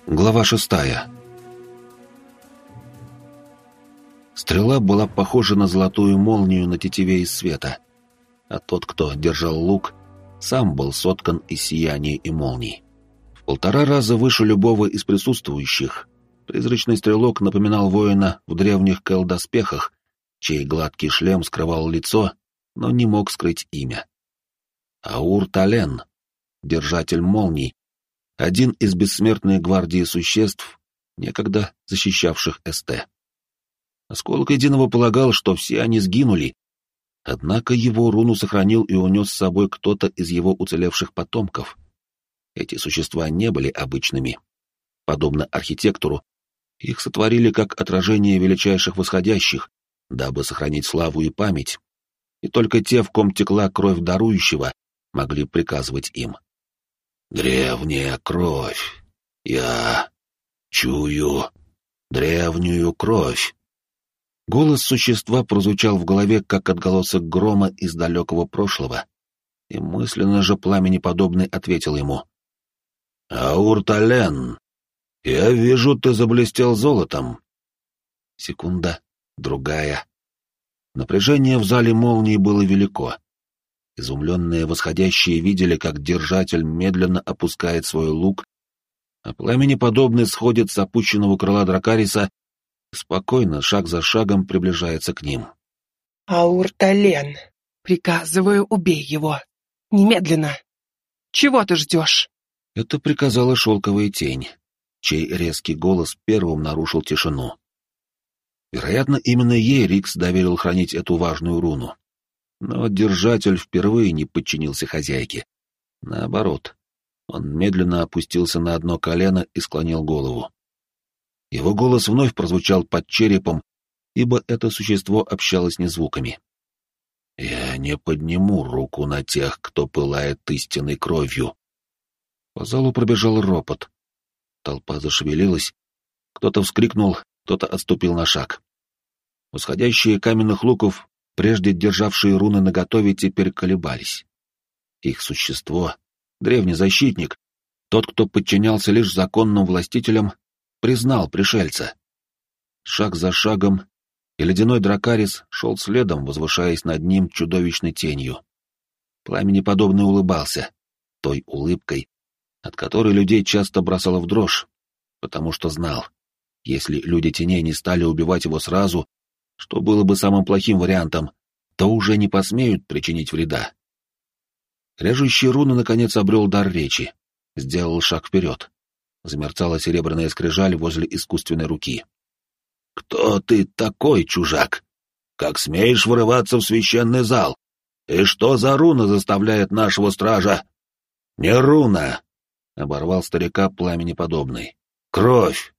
Глава 6. Стрела была похожа на золотую молнию на тетиве из света, а тот, кто держал лук, сам был соткан из сияния и молний. В 1,5 раза выше любого из присутствующих, призрачный стрелок напоминал воина в древних кэл-доспехах, чей гладкий шлем скрывал лицо, но не мог скрыть имя. Аур-Тален, держатель молний, один из бессмертной гвардии существ, некогда защищавших СТ. Осколок Единого полагал, что все они сгинули, однако его руну сохранил и унес с собой кто-то из его уцелевших потомков. Эти существа не были обычными. Подобно архитектору, их сотворили как отражение величайших восходящих, дабы сохранить славу и память, и только те, в ком текла кровь дарующего, могли приказывать им. «Древняя кровь! Я чую древнюю кровь!» Голос существа прозвучал в голове, как отголосок грома из далекого прошлого, и мысленно же пламенеподобный ответил ему. «Аур-Тален, я вижу, ты заблестел золотом». Секунда, другая. Напряжение в зале молнии было велико. Изумленные восходящие видели, как держатель медленно опускает свой лук, а пламенеподобный сходит с опущенного крыла Дракариса и спокойно, шаг за шагом, приближается к ним. «Аур-Тален, приказываю, убей его. Немедленно. Чего ты ждешь?» Это приказала шелковая тень, чей резкий голос первым нарушил тишину. Вероятно, именно ей Рикс доверил хранить эту важную руну. Но держатель впервые не подчинился хозяйке. Наоборот, он медленно опустился на одно колено и склонил голову. Его голос вновь прозвучал под черепом, ибо это существо общалось не звуками. «Я не подниму руку на тех, кто пылает истинной кровью». По залу пробежал ропот. Толпа зашевелилась, кто-то вскрикнул, кто-то отступил на шаг. Восходящие каменных луков, прежде державшие руны наготове, теперь колебались. Их существо, древний защитник, тот, кто подчинялся лишь законным властителям, признал пришельца. Шаг за шагом, и ледяной Дракарис шел следом, возвышаясь над ним чудовищной тенью. Пламенеподобный улыбался, той улыбкой, от которой людей часто бросало в дрожь, потому что знал, если люди теней не стали убивать его сразу, что было бы самым плохим вариантом, то уже не посмеют причинить вреда. Режущий руны наконец обрел дар речи, сделал шаг вперед. Замерцала серебряная скрижаль возле искусственной руки. «Кто ты такой, чужак? Как смеешь врываться в священный зал? И что за руна заставляет нашего стража?» «Не руна!» — оборвал старика пламенеподобный. «Кровь!»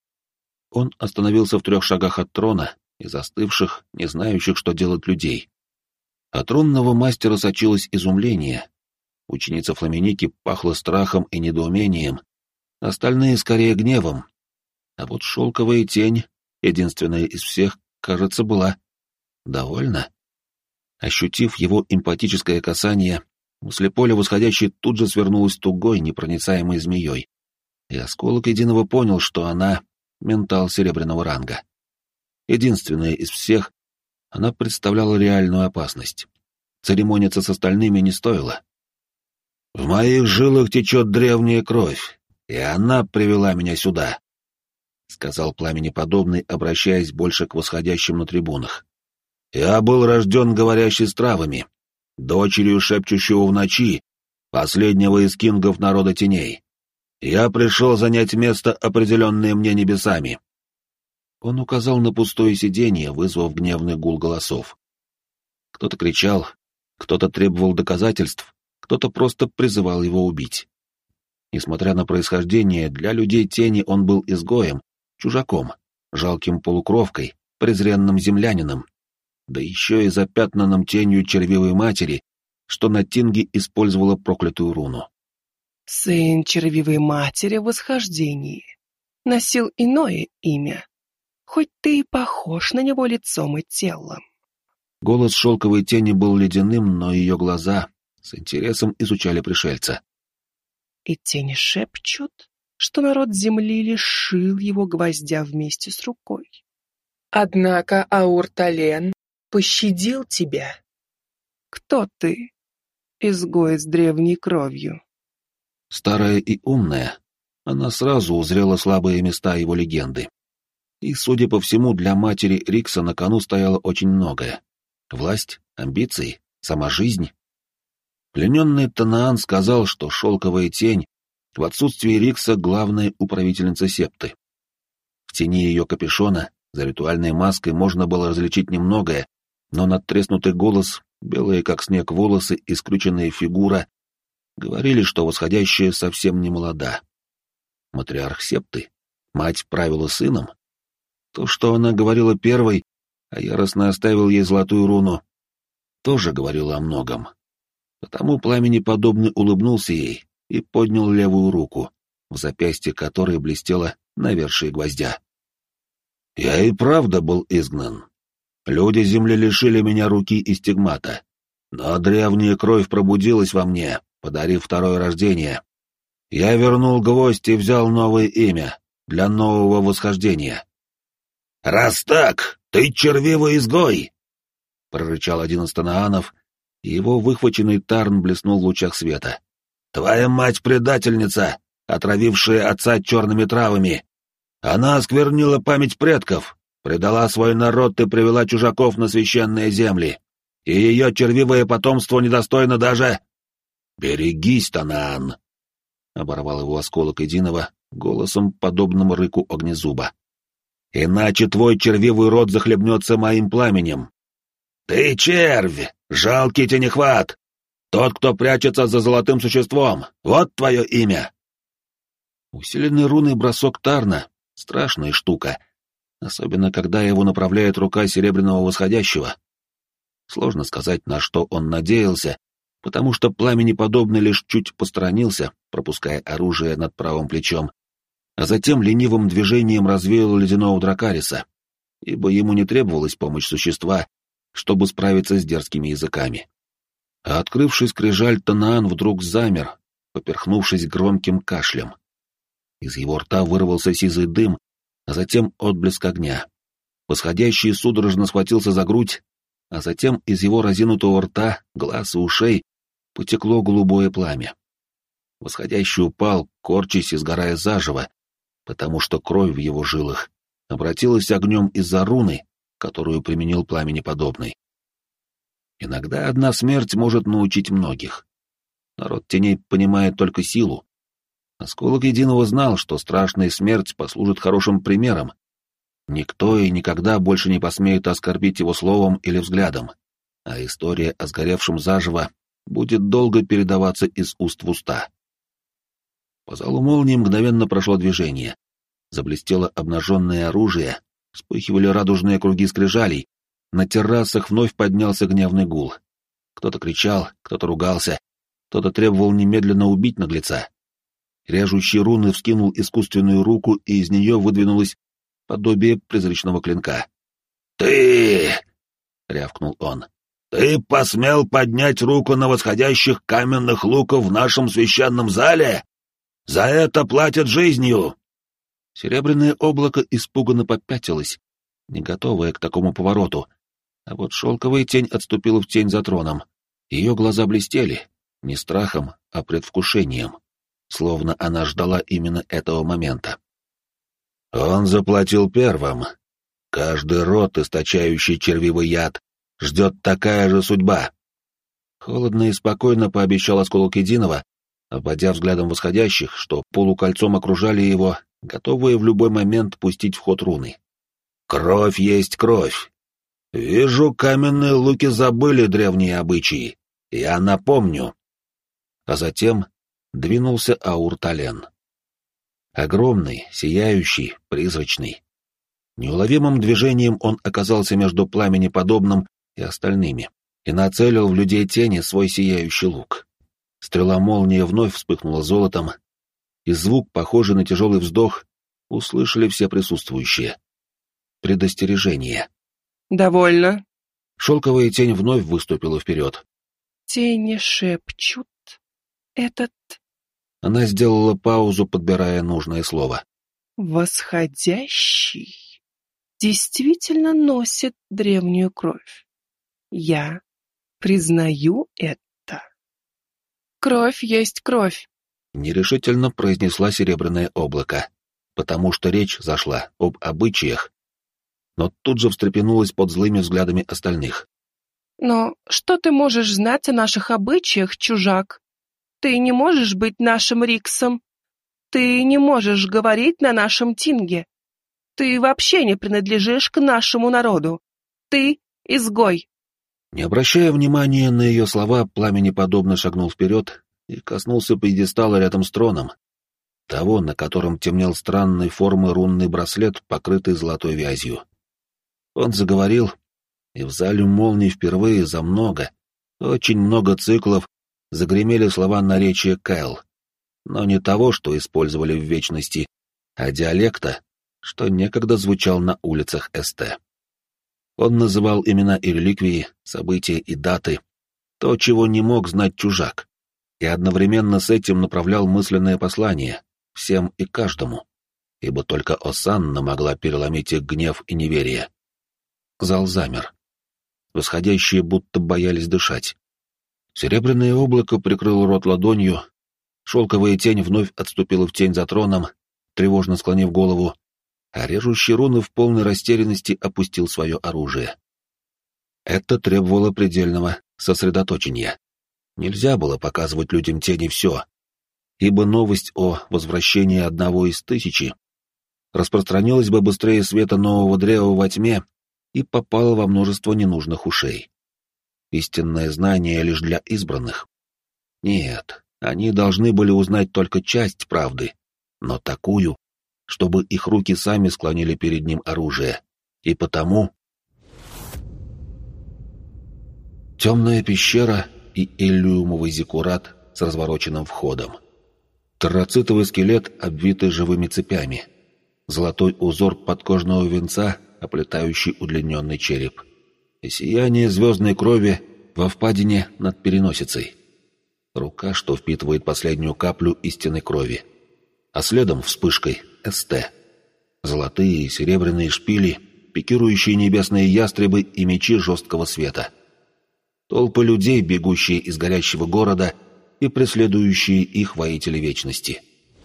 Он остановился в 3 шагах от трона и застывших, не знающих, что делать людей. От рунного мастера сочилось изумление. Ученица Фламеники пахла страхом и недоумением, остальные скорее гневом. А вот шелковая тень, единственная из всех, кажется, была довольна. Ощутив его эмпатическое касание, после поля восходящей тут же свернулась тугой, непроницаемой змеей, и осколок Единого понял, что она — ментал серебряного ранга. Единственная из всех, она представляла реальную опасность. Церемониться с остальными не стоило. «В моих жилах течет древняя кровь, и она привела меня сюда», — сказал пламенеподобный, обращаясь больше к восходящим на трибунах. «Я был рожден говорящей с травами, дочерью шепчущего в ночи, последнего из кингов народа теней. Я пришел занять место, определенное мне небесами». Он указал на пустое сиденье, вызвав гневный гул голосов. Кто-то кричал, кто-то требовал доказательств, кто-то просто призывал его убить. Несмотря на происхождение, для людей тени он был изгоем, чужаком, жалким полукровкой, презренным землянином, да еще и запятнанным тенью червивой матери, что на Тинге использовала проклятую руну. «Сын червивой матери в восхождении носил иное имя, хоть ты и похож на него лицом и телом». Голос шелковой тени был ледяным, но ее глаза с интересом изучали пришельца. «И тени шепчут, что народ земли лишил его гвоздя вместе с рукой. Однако Ауртален пощадил тебя. Кто ты, изгой с древней кровью? Старая и умная, она сразу узрела слабые места его легенды. И, судя по всему, для матери Рикса на кону стояло очень многое. Власть, амбиции, сама жизнь. Плененный Танаан сказал, что шелковая тень в отсутствии Рикса главная управительница септы. В тени ее капюшона, за ритуальной маской можно было различить немногое, но надтреснутый голос, белые как снег волосы и скрюченная фигура говорили, что восходящая совсем не молода. Матриарх септы, мать правила сыном. То, что она говорила первой, а яростно оставил ей золотую руну, тоже говорило о многом. Потому пламени подобный улыбнулся ей и поднял левую руку, в запястье которой блестело навершие гвоздя. «Я и правда был изгнан. Люди земли лишили меня руки и стигмата, но древняя кровь пробудилась во мне, подарив второе рождение. Я вернул гвоздь и взял новое имя для нового восхождения». «Раз так, ты червивый изгой!» — прорычал один из танаанов, и его выхваченный тарн блеснул в лучах света. «Твоя мать предательница, отравившая отца черными травами. Она осквернила память предков, предала свой народ и привела чужаков на священные земли, и ее червивое потомство недостойно даже...» «Берегись, Танаан!» — оборвал его осколок единого голосом, подобным рыку огнезуба. «Иначе твой червивый род захлебнется моим пламенем». «Ты червь, жалкий тенехват! Тот, кто прячется за золотым существом, вот твое имя!» Усиленный руной бросок Тарна — страшная штука, особенно когда его направляет рука Серебряного Восходящего. Сложно сказать, на что он надеялся, потому что пламени подобный лишь чуть посторонился, пропуская оружие над правым плечом, а затем ленивым движением развеял ледяного дракариса, ибо ему не требовалась помощь существа, чтобы справиться с дерзкими языками. А открывший скрижаль Танаан вдруг замер, поперхнувшись громким кашлем. Из его рта вырвался сизый дым, а затем отблеск огня. Восходящий судорожно схватился за грудь, а затем из его разинутого рта, глаз и ушей потекло голубое пламя. Восходящий упал, корчась и сгорая заживо, потому что кровь в его жилах обратилась огнем из-за руны, которую применил пламени подобный. Иногда одна смерть может научить многих. Народ теней понимает только силу. Осколок единого знал, что страшная смерть послужит хорошим примером. Никто и никогда больше не посмеет оскорбить его словом или взглядом, а история о сгоревшем заживо будет долго передаваться из уст в уста. По залу молнии мгновенно прошло движение. Заблестело обнаженное оружие, вспыхивали радужные круги скрижалей, на террасах вновь поднялся гневный гул. Кто-то кричал, кто-то ругался, кто-то требовал немедленно убить наглеца. Режущий руны вскинул искусственную руку, и из нее выдвинулось подобие призрачного клинка. «Ты!» — рявкнул он. «Ты посмел поднять руку на восходящих каменных луков в нашем священном зале? За это платят жизнью!» Серебряное облако испуганно попятилось, не готовое к такому повороту, а вот шелковая тень отступила в тень за троном. Ее глаза блестели, не страхом, а предвкушением, словно она ждала именно этого момента. «Он заплатил первым. Каждый род, источающий червивый яд, ждет такая же судьба». Холодно и спокойно пообещал осколок единого, обводя взглядом восходящих, что полукольцом окружали его, готовые в любой момент пустить в ход руны. «Кровь есть кровь. Вижу, каменные луки забыли древние обычаи. Я напомню». А затем двинулся Ауртален. Огромный, сияющий, призрачный. Неуловимым движением он оказался между пламенеподобным и остальными и нацелил в людей тени свой сияющий лук. Стрела молнии вновь вспыхнула золотом, и звук, похожий на тяжелый вздох, услышали все присутствующие. Предостережение. «Довольно». Шелковая тень вновь выступила вперед. «Тени шепчут. Этот...» Она сделала паузу, подбирая нужное слово. Восходящий действительно носит древнюю кровь. Я признаю это. Кровь есть кровь. Нерешительно произнесла Серебряное облако, потому что речь зашла об обычаях, но тут же встрепенулась под злыми взглядами остальных. Но что ты можешь знать о наших обычаях, чужак? Ты не можешь быть нашим Риксом. Ты не можешь говорить на нашем тинге. Ты вообще не принадлежишь к нашему народу. Ты изгой. Не обращая внимания на ее слова, пламенеподобно шагнул вперед и коснулся пьедестала рядом с троном, того, на котором темнел странной формы рунный браслет, покрытый золотой вязью. Он заговорил, и в зале молний впервые за очень много циклов загремели слова наречия Кайл, но не того, что использовали в вечности, а диалекта, что некогда звучал на улицах СТ. Он называл имена и реликвии, события и даты, то, чего не мог знать чужак, и одновременно с этим направлял мысленное послание всем и каждому, ибо только Осанна могла переломить их гнев и неверие. Зал замер. Восходящие будто боялись дышать. Серебряное облако прикрыло рот ладонью, шелковая тень вновь отступила в тень за троном, тревожно склонив голову, а режущий руны в полной растерянности опустил свое оружие. Это требовало предельного сосредоточения. Нельзя было показывать людям тени все, ибо новость о возвращении одного из 1000 распространилась бы быстрее света нового древа во тьме и попала во множество ненужных ушей. Истинное знание лишь для избранных. Нет, они должны были узнать только часть правды, но такую, чтобы их руки сами склонили перед ним оружие. И потому... Темная пещера и иллюмовый зиккурат с развороченным входом. Террацитовый скелет, обвитый живыми цепями. Золотой узор подкожного венца, оплетающий удлиненный череп. И сияние звездной крови во впадине над переносицей. Рука, что впитывает последнюю каплю истинной крови. А следом вспышкой СТ. Золотые и серебряные шпили, пикирующие небесные ястребы и мечи жесткого света. Толпы людей, бегущие из горящего города и преследующие их воители вечности.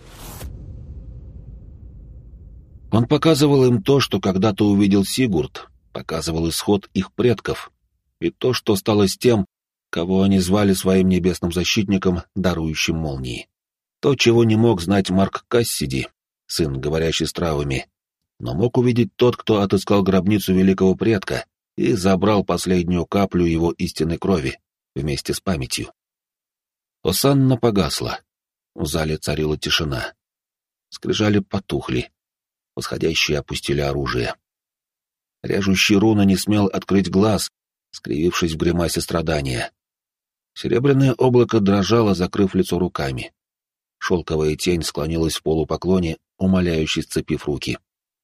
Он показывал им то, что когда-то увидел Сигурд, показывал исход их предков, и то, что стало с тем, кого они звали своим небесным защитником, дарующим молнии. То, чего не мог знать Марк Кассиди, сын, говорящий с травами, но мог увидеть тот, кто отыскал гробницу великого предка и забрал последнюю каплю его истинной крови вместе с памятью. Осанна погасла. В зале царила тишина. Скрижали потухли. Восходящие опустили оружие. Режущий руны не смел открыть глаз, скривившись в гримасе страдания. Серебряное облако дрожало, закрыв лицо руками. Шелковая тень склонилась в полупоклоне, умоляюще сцепив руки.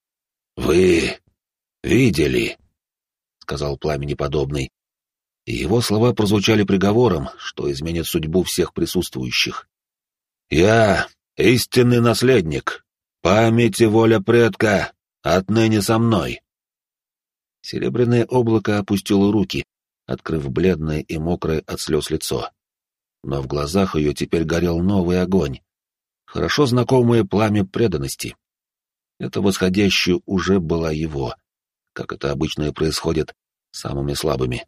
«Вы видели?» — сказал пламенеподобный. И его слова прозвучали приговором, что изменит судьбу всех присутствующих. «Я истинный наследник. Память и воля предка отныне со мной». Серебряное облако опустило руки, открыв бледное и мокрое от слез лицо. Но в глазах ее теперь горел новый огонь, хорошо знакомое пламя преданности. Это восходящее уже была его, как это обычно и происходит с самыми слабыми.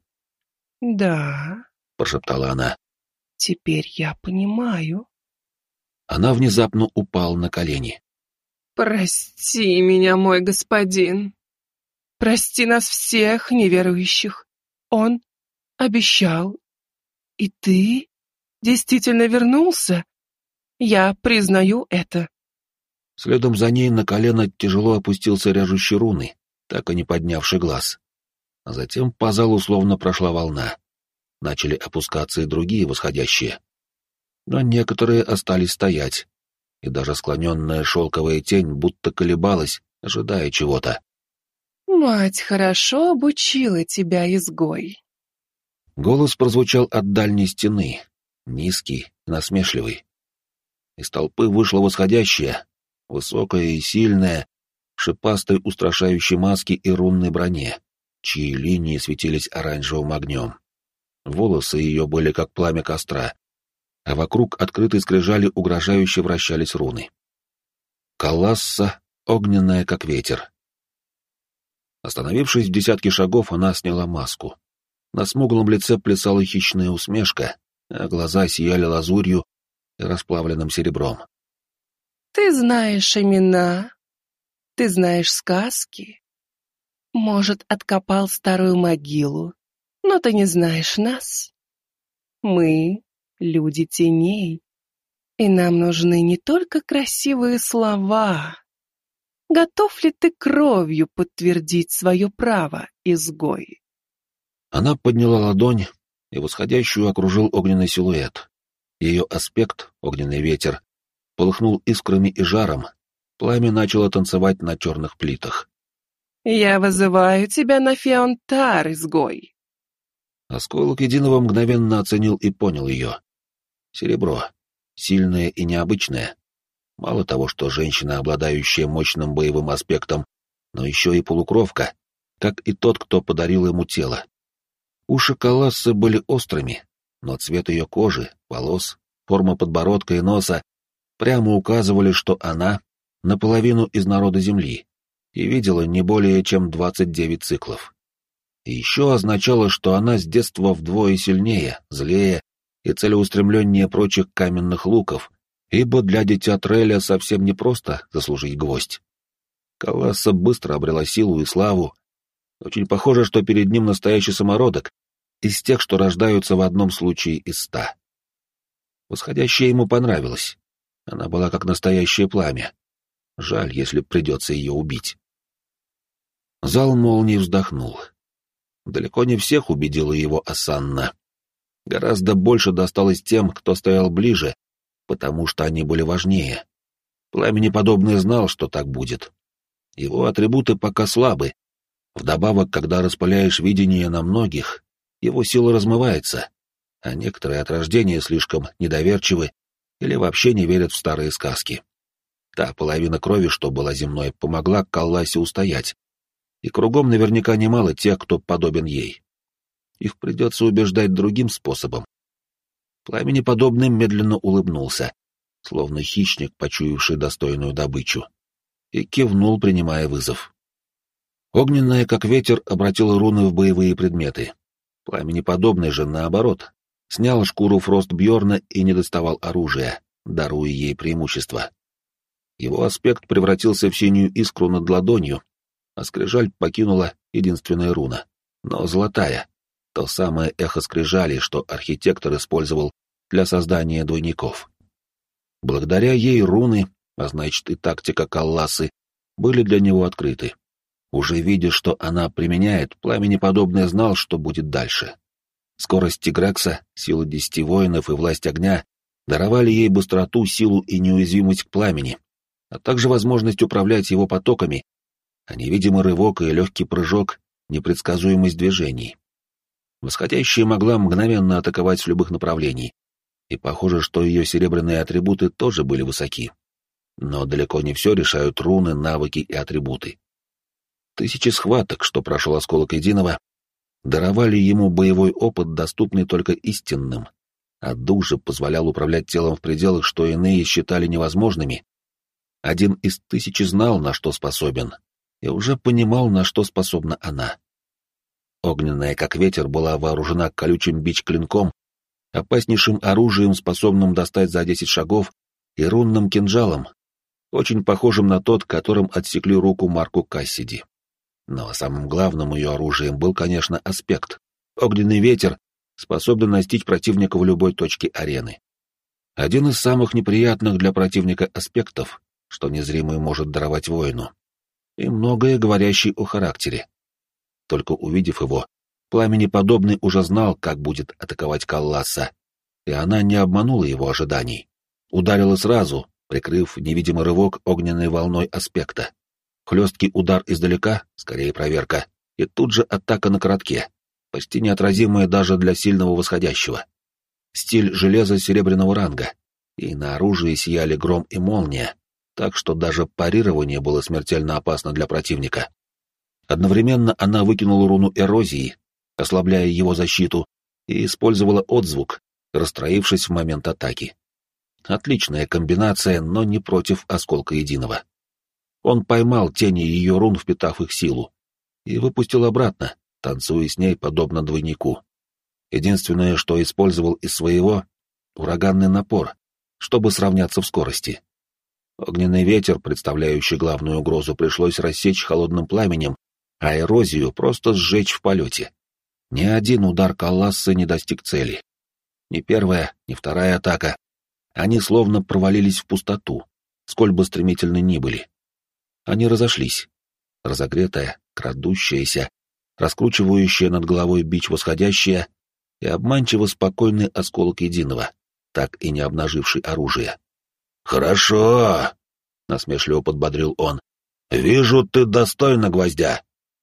«Да», — прошептала она. «Теперь я понимаю». Она внезапно упала на колени. «Прости меня, мой господин. Прости нас всех, неверующих. Он обещал. И ты действительно вернулся? Я признаю это». Следом за ней на колено тяжело опустился ряжущий руны, так и не поднявший глаз. А затем по залу словно прошла волна. Начали опускаться и другие восходящие. Но некоторые остались стоять, и даже склоненная шелковая тень будто колебалась, ожидая чего-то. «Мать хорошо обучила тебя, изгой». Голос прозвучал от дальней стены, низкий, насмешливый. Из толпы вышла восходящая, высокая и сильная, в шипастой устрашающей маске и рунной броне, чьи линии светились оранжевым огнем. Волосы ее были как пламя костра, а вокруг открытой скрижали угрожающе вращались руны. Каласса, огненная, как ветер. Остановившись в десятке шагов, она сняла маску. На смуглом лице плясала хищная усмешка, а глаза сияли лазурью и расплавленным серебром. «Ты знаешь имена, ты знаешь сказки. Может, откопал старую могилу, но ты не знаешь нас. Мы — люди теней, и нам нужны не только красивые слова. Готов ли ты кровью подтвердить свое право, изгой?» Она подняла ладонь, и восходящую окружил огненный силуэт. Ее аспект, огненный ветер, полыхнул искрами и жаром, пламя начало танцевать на черных плитах. «Я вызываю тебя на Феонтар, изгой!» Осколок единого мгновенно оценил и понял ее. Серебро, сильное и необычное. Мало того, что женщина, обладающая мощным боевым аспектом, но еще и полукровка, как и тот, кто подарил ему тело. Уши Калассы были острыми, но цвет ее кожи, волос, форма подбородка и носа прямо указывали, что она наполовину из народа Земли и видела не более чем 29 циклов. И еще означало, что она с детства вдвое сильнее, злее и целеустремленнее прочих каменных луков, ибо для дитя Треля совсем непросто заслужить гвоздь. Каласса быстро обрела силу и славу. Очень похоже, что перед ним настоящий самородок, из тех, что рождаются в одном случае из 100. Восходящая ему понравилась. Она была как настоящее пламя. Жаль, если придется ее убить. Зал молнии вздохнул. Далеко не всех убедила его Асанна. Гораздо больше досталось тем, кто стоял ближе, потому что они были важнее. Пламенеподобный знал, что так будет. Его атрибуты пока слабы. Вдобавок, когда распыляешь видение на многих, его сила размывается, а некоторые от рождения слишком недоверчивы или вообще не верят в старые сказки. Та половина крови, что была земной, помогла Калласе устоять, и кругом наверняка немало тех, кто подобен ей. Их придется убеждать другим способом. Пламенеподобный медленно улыбнулся, словно хищник, почуявший достойную добычу, и кивнул, принимая вызов. Огненная, как ветер, обратила руны в боевые предметы. Пламенеподобный же, наоборот, снял шкуру Фростбьорна и не доставал оружия, даруя ей преимущество. Его аспект превратился в синюю искру над ладонью, а скрижаль покинула единственная руна, но золотая, то самое эхо скрижали, что архитектор использовал для создания двойников. Благодаря ей руны, а значит и тактика Калласы, были для него открыты. Уже видя, что она применяет, пламенеподобный знал, что будет дальше. Скорость Тигрекса, сила 10 воинов и власть огня даровали ей быстроту, силу и неуязвимость к пламени, а также возможность управлять его потоками, а невидимый рывок и легкий прыжок — непредсказуемость движений. Восходящая могла мгновенно атаковать с любых направлений, и похоже, что ее серебряные атрибуты тоже были высоки. Но далеко не все решают руны, навыки и атрибуты. 1000 схваток, что прошел осколок единого, даровали ему боевой опыт, доступный только истинным, а дух же позволял управлять телом в пределах, что иные считали невозможными. Один из 1000 знал, на что способен, и уже понимал, на что способна она. Огненная, как ветер, была вооружена колючим бич-клинком, опаснейшим оружием, способным достать за 10 шагов, и рунным кинжалом, очень похожим на тот, которым отсекли руку Марку Кассиди. Но самым главным ее оружием был, конечно, аспект. Огненный ветер способен настичь противника в любой точке арены. Один из самых неприятных для противника аспектов, что незримый может даровать воину. И многое говорящий о характере. Только увидев его, пламенеподобный уже знал, как будет атаковать Калласа, и она не обманула его ожиданий. Ударила сразу, прикрыв невидимый рывок огненной волной аспекта. Хлесткий удар издалека, скорее проверка, и тут же атака на коротке, почти неотразимая даже для сильного восходящего. Стиль железа серебряного ранга. и на оружии сияли гром и молния, так что даже парирование было смертельно опасно для противника. Одновременно она выкинула руну эрозии, ослабляя его защиту, и использовала отзвук, расстроившись в момент атаки. Отличная комбинация, но не против осколка единого. Он поймал тени ее рун, впитав их силу, и выпустил обратно, танцуя с ней подобно двойнику. Единственное, что использовал из своего — ураганный напор, чтобы сравняться в скорости. Огненный ветер, представляющий главную угрозу, пришлось рассечь холодным пламенем, а эрозию просто сжечь в полете. Ни один удар Колласса не достиг цели. Ни первая, ни вторая атака. Они словно провалились в пустоту, сколь бы стремительны ни были. Они разошлись. Разогретая, крадущаяся, раскручивающая над головой бич восходящая и обманчиво спокойный осколок единого, так и не обнаживший оружие. «Хорошо!» — насмешливо подбодрил он. «Вижу, ты достойна гвоздя!»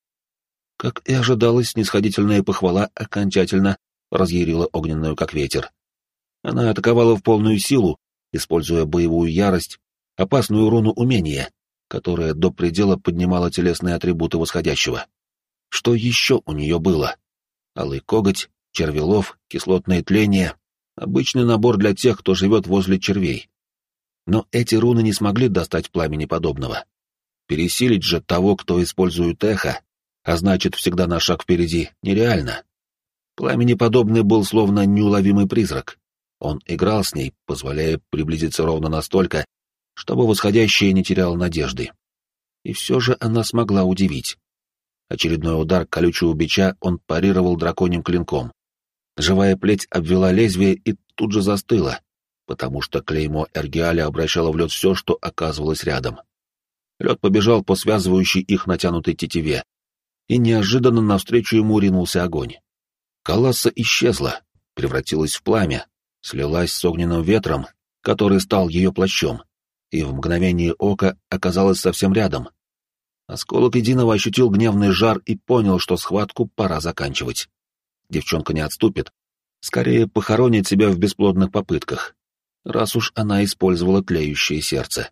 Как и ожидалось, снисходительная похвала окончательно разъярила огненную, как ветер. Она атаковала в полную силу, используя боевую ярость, опасную руну умения, которая до предела поднимала телесные атрибуты восходящего. Что еще у нее было? Алый коготь, червелов, кислотное тление — обычный набор для тех, кто живет возле червей. Но эти руны не смогли достать пламени подобного. Пересилить же того, кто использует эхо, а значит, всегда на шаг впереди, нереально. Пламени подобный был словно неуловимый призрак. Он играл с ней, позволяя приблизиться ровно настолько, чтобы восходящая не теряла надежды. И все же она смогла удивить. Очередной удар колючего бича он парировал драконьим клинком. Живая плеть обвела лезвие и тут же застыла, потому что клеймо Эргиаля обращало в лед все, что оказывалось рядом. Лед побежал по связывающей их натянутой тетиве, и неожиданно навстречу ему ринулся огонь. Колласса исчезла, превратилась в пламя, слилась с огненным ветром, который стал ее плащом, и в мгновение ока оказалась совсем рядом. Осколок единого ощутил гневный жар и понял, что схватку пора заканчивать. Девчонка не отступит, скорее похоронит себя в бесплодных попытках, раз уж она использовала тлеющее сердце.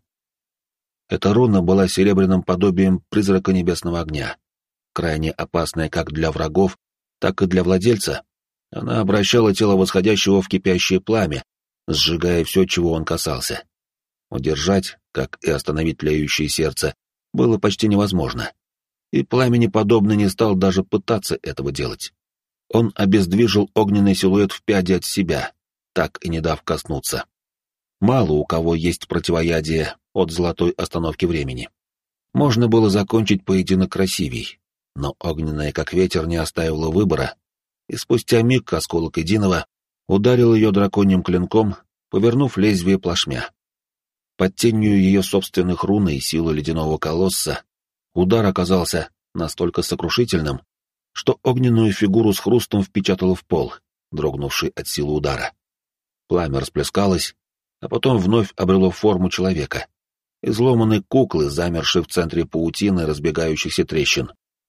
Эта руна была серебряным подобием призрака небесного огня, крайне опасная как для врагов, так и для владельца. Она обращала тело восходящего в кипящее пламя, сжигая все, чего он касался. Удержать, как и остановить тлеющее сердце, было почти невозможно. И пламени подобно не стал даже пытаться этого делать. Он обездвижил огненный силуэт в пяди от себя, так и не дав коснуться. Мало у кого есть противоядие от золотой остановки времени. Можно было закончить поединок красивей, но огненная, как ветер, не оставила выбора, и спустя миг осколок единого ударил ее драконьим клинком, повернув лезвие плашмя. Под тенью ее собственных рун и силы ледяного колосса удар оказался настолько сокрушительным, что огненную фигуру с хрустом впечатало в пол, дрогнувший от силы удара. Пламя расплескалось, а потом вновь обрело форму человека, изломанной куклы, замершей в центре паутины разбегающихся трещин.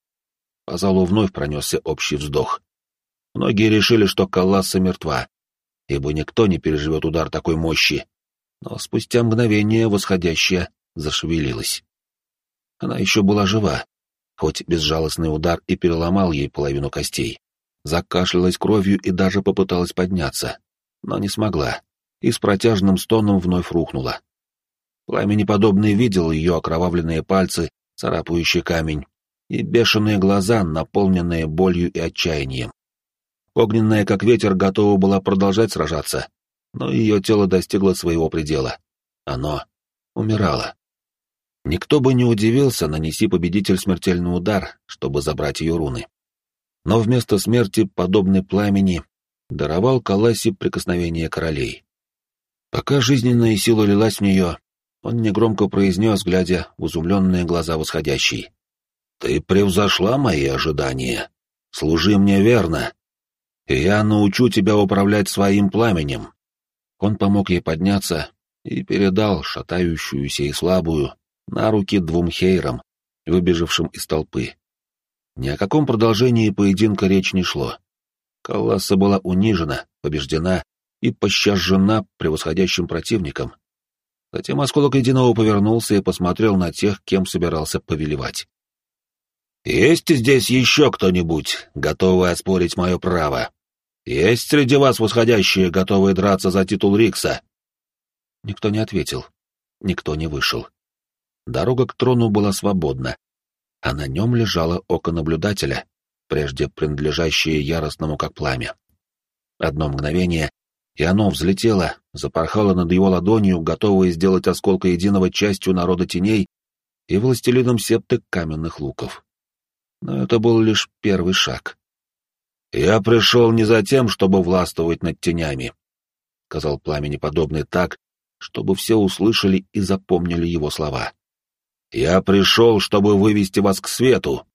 По залу вновь пронесся общий вздох. Многие решили, что Колласса мертва, ибо никто не переживет удар такой мощи, но спустя мгновение восходящая зашевелилась. Она еще была жива, хоть безжалостный удар и переломал ей половину костей. Закашлялась кровью и даже попыталась подняться, но не смогла, и с протяжным стоном вновь рухнула. Пламенеподобный видел ее окровавленные пальцы, царапающие камень, и бешеные глаза, наполненные болью и отчаянием. Огненная, как ветер, готова была продолжать сражаться, но ее тело достигло своего предела. Оно умирало. Никто бы не удивился, нанеси победитель смертельный удар, чтобы забрать ее руны. Но вместо смерти, подобный пламени, даровал Коллассе прикосновение королей. Пока жизненная сила лилась в нее, он негромко произнес, глядя в изумленные глаза восходящей: «Ты превзошла мои ожидания. Служи мне верно, и я научу тебя управлять своим пламенем». Он помог ей подняться и передал шатающуюся и слабую на руки двум хейрам, выбежавшим из толпы. Ни о каком продолжении поединка речь не шло. Колласса была унижена, побеждена и пощажена превосходящим противником. Затем осколок единого повернулся и посмотрел на тех, кем собирался повелевать. «Есть здесь еще кто-нибудь, готовый оспорить мое право? Есть среди вас восходящие, готовые драться за титул Рикса?» Никто не ответил, никто не вышел. Дорога к трону была свободна, а на нем лежало око наблюдателя, прежде принадлежащее яростному как пламя. Одно мгновение, и оно взлетело, запорхало над его ладонью, готовое сделать осколка единого частью народа теней и властелином септы каменных луков. Но это был лишь первый шаг. «Я пришел не за тем, чтобы властвовать над тенями», — сказал пламени подобный так, чтобы все услышали и запомнили его слова. «Я пришел, чтобы вывести вас к свету,